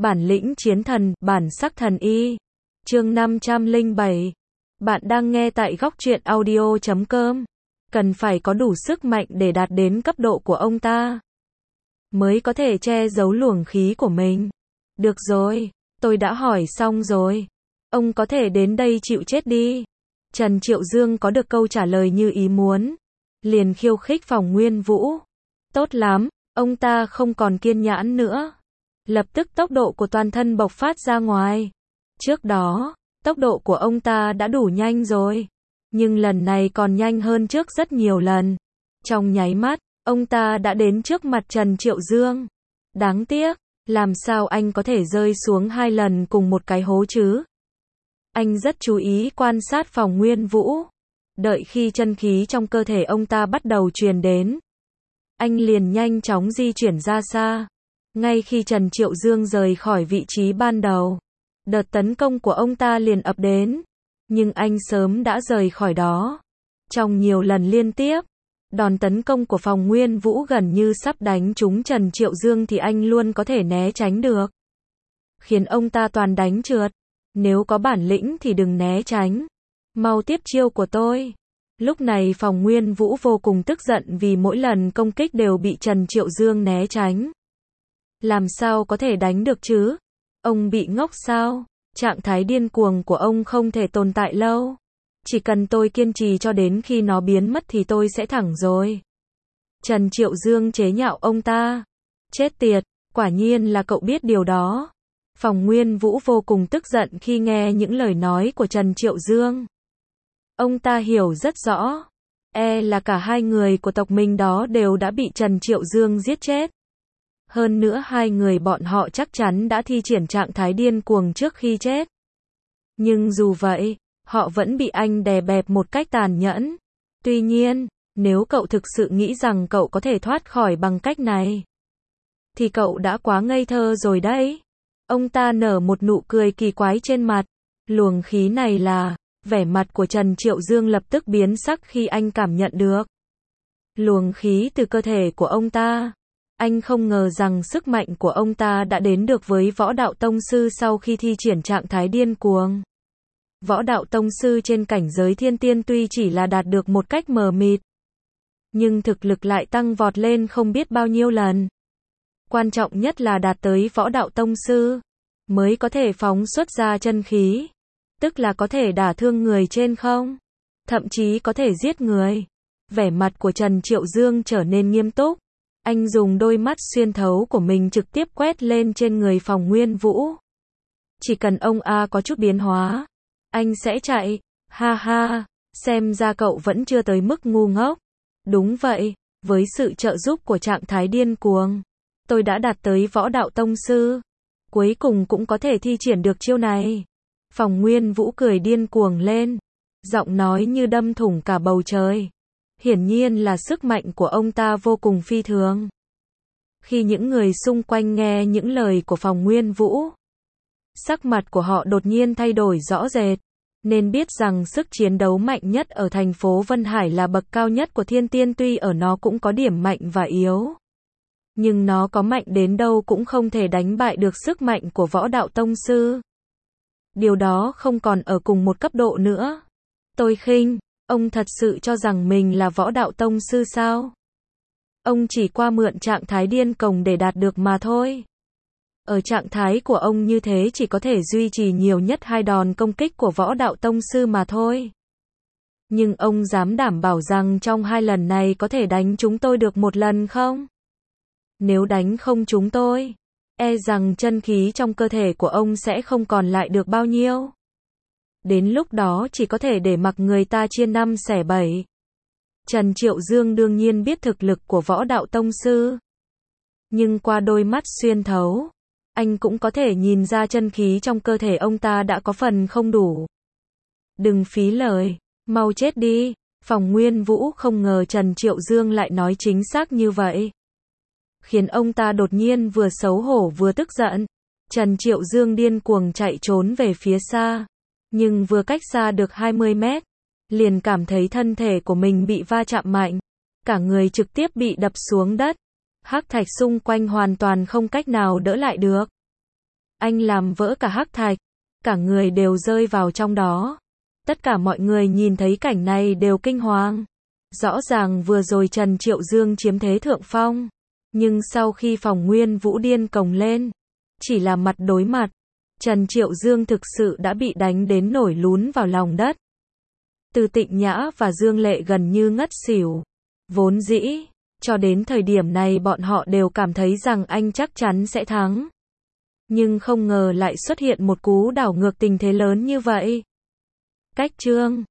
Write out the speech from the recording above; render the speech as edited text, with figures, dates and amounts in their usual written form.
Bản lĩnh chiến thần, bản sắc thần y. Chương 507. Bạn đang nghe tại góc truyện audio.com. Cần phải có đủ sức mạnh để đạt đến cấp độ của ông ta, mới có thể che giấu luồng khí của mình. Được rồi, tôi đã hỏi xong rồi. Ông có thể đến đây chịu chết đi. Trần Triệu Dương có được câu trả lời như ý muốn, liền khiêu khích Phòng Nguyên Vũ. Tốt lắm, ông ta không còn kiên nhẫn nữa. Lập tức tốc độ của toàn thân bộc phát ra ngoài. Trước đó, tốc độ của ông ta đã đủ nhanh rồi, nhưng lần này còn nhanh hơn trước rất nhiều lần. Trong nháy mắt, ông ta đã đến trước mặt Trần Triệu Dương. Đáng tiếc, làm sao anh có thể rơi xuống 2 lần cùng một cái hố chứ? Anh rất chú ý quan sát Phòng Nguyên Vũ. Đợi khi chân khí trong cơ thể ông ta bắt đầu truyền đến, anh liền nhanh chóng di chuyển ra xa. Ngay khi Trần Triệu Dương rời khỏi vị trí ban đầu, đợt tấn công của ông ta liền ập đến. Nhưng anh sớm đã rời khỏi đó. Trong nhiều lần liên tiếp, đòn tấn công của Phòng Nguyên Vũ gần như sắp đánh trúng Trần Triệu Dương thì anh luôn có thể né tránh được, khiến ông ta toàn đánh trượt. Nếu có bản lĩnh thì đừng né tránh, mau tiếp chiêu của tôi. Lúc này Phòng Nguyên Vũ vô cùng tức giận vì mỗi lần công kích đều bị Trần Triệu Dương né tránh. Làm sao có thể đánh được chứ? Ông bị ngốc sao? Trạng thái điên cuồng của ông không thể tồn tại lâu. Chỉ cần tôi kiên trì cho đến khi nó biến mất thì tôi sẽ thẳng rồi. Trần Triệu Dương chế nhạo ông ta. Chết tiệt, quả nhiên là cậu biết điều đó. Phòng Nguyên Vũ vô cùng tức giận khi nghe những lời nói của Trần Triệu Dương. Ông ta hiểu rất rõ, là cả hai người của tộc mình đó đều đã bị Trần Triệu Dương giết chết. Hơn nữa hai người bọn họ chắc chắn đã thi triển trạng thái điên cuồng trước khi chết. Nhưng dù vậy, họ vẫn bị anh đè bẹp một cách tàn nhẫn. Tuy nhiên, nếu cậu thực sự nghĩ rằng cậu có thể thoát khỏi bằng cách này, thì cậu đã quá ngây thơ rồi đấy. Ông ta nở một nụ cười kỳ quái trên mặt. Luồng khí này là... Vẻ mặt của Trần Triệu Dương lập tức biến sắc khi anh cảm nhận được luồng khí từ cơ thể của ông ta. Anh không ngờ rằng sức mạnh của ông ta đã đến được với võ đạo tông sư sau khi thi triển trạng thái điên cuồng. Võ đạo tông sư trên cảnh giới thiên tiên tuy chỉ là đạt được một cách mờ mịt, nhưng thực lực lại tăng vọt lên không biết bao nhiêu lần. Quan trọng nhất là đạt tới võ đạo tông sư, mới có thể phóng xuất ra chân khí. Tức là có thể đả thương người trên không, thậm chí có thể giết người. Vẻ mặt của Trần Triệu Dương trở nên nghiêm túc. Anh dùng đôi mắt xuyên thấu của mình trực tiếp quét lên trên người Phòng Nguyên Vũ. Chỉ cần ông có chút biến hóa, anh sẽ chạy. Ha ha, xem ra cậu vẫn chưa tới mức ngu ngốc. Đúng vậy, với sự trợ giúp của trạng thái điên cuồng, tôi đã đạt tới võ đạo tông sư. Cuối cùng cũng có thể thi triển được chiêu này. Phòng Nguyên Vũ cười điên cuồng lên, giọng nói như đâm thủng cả bầu trời. Hiển nhiên là sức mạnh của ông ta vô cùng phi thường. Khi những người xung quanh nghe những lời của Phòng Nguyên Vũ, sắc mặt của họ đột nhiên thay đổi rõ rệt. Nên biết rằng sức chiến đấu mạnh nhất ở thành phố Vân Hải là bậc cao nhất của thiên tiên, tuy ở nó cũng có điểm mạnh và yếu, nhưng nó có mạnh đến đâu cũng không thể đánh bại được sức mạnh của võ đạo tông sư. Điều đó không còn ở cùng một cấp độ nữa. Tôi khinh, ông thật sự cho rằng mình là võ đạo tông sư sao? Ông chỉ qua mượn trạng thái điên cuồng để đạt được mà thôi. Ở trạng thái của ông như thế chỉ có thể duy trì nhiều nhất 2 đòn công kích của võ đạo tông sư mà thôi. Nhưng ông dám đảm bảo rằng trong 2 lần này có thể đánh trúng tôi được 1 lần không? Nếu đánh không trúng tôi, rằng chân khí trong cơ thể của ông sẽ không còn lại được bao nhiêu. Đến lúc đó chỉ có thể để mặc người ta chia 5 xẻ 7. Trần Triệu Dương đương nhiên biết thực lực của võ đạo tông sư, nhưng qua đôi mắt xuyên thấu, anh cũng có thể nhìn ra chân khí trong cơ thể ông ta đã có phần không đủ. Đừng phí lời, mau chết đi. Phòng Nguyên Vũ không ngờ Trần Triệu Dương lại nói chính xác như vậy, khiến ông ta đột nhiên vừa xấu hổ vừa tức giận. Trần Triệu Dương điên cuồng chạy trốn về phía xa, nhưng vừa cách xa được 20 mét, liền cảm thấy thân thể của mình bị va chạm mạnh, cả người trực tiếp bị đập xuống đất. Hắc thạch xung quanh hoàn toàn không cách nào đỡ lại được. anh làm vỡ cả hắc thạch, cả người đều rơi vào trong đó. Tất cả mọi người nhìn thấy cảnh này đều kinh hoàng. Rõ ràng vừa rồi Trần Triệu Dương chiếm thế thượng phong, nhưng sau khi Phòng Nguyên Vũ điên cồng lên, chỉ là mặt đối mặt, Trần Triệu Dương thực sự đã bị đánh đến nổi lún vào lòng đất. Từ Tịnh Nhã và Dương Lệ gần như ngất xỉu. Vốn dĩ, cho đến thời điểm này bọn họ đều cảm thấy rằng anh chắc chắn sẽ thắng. Nhưng không ngờ lại xuất hiện một cú đảo ngược tình thế lớn như vậy. Cách Trương